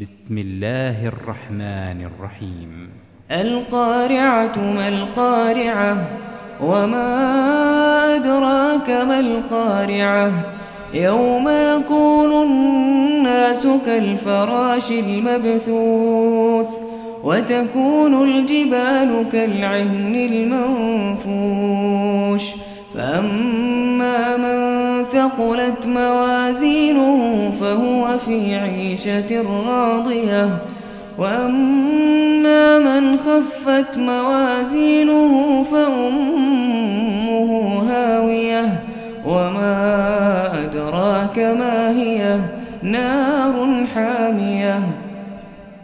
بسم الله الرحمن الرحيم. القارعة ما القارعة وما أدراك ما القارعة يوم يكون الناس كالفراش المبثوث وتكون الجبال كالعهن المنفوش فأما من ثقلت موازينه فهو في عيشة راضية وأما من خفت موازينه فأمه هاوية وما أدراك ما هي نار حامية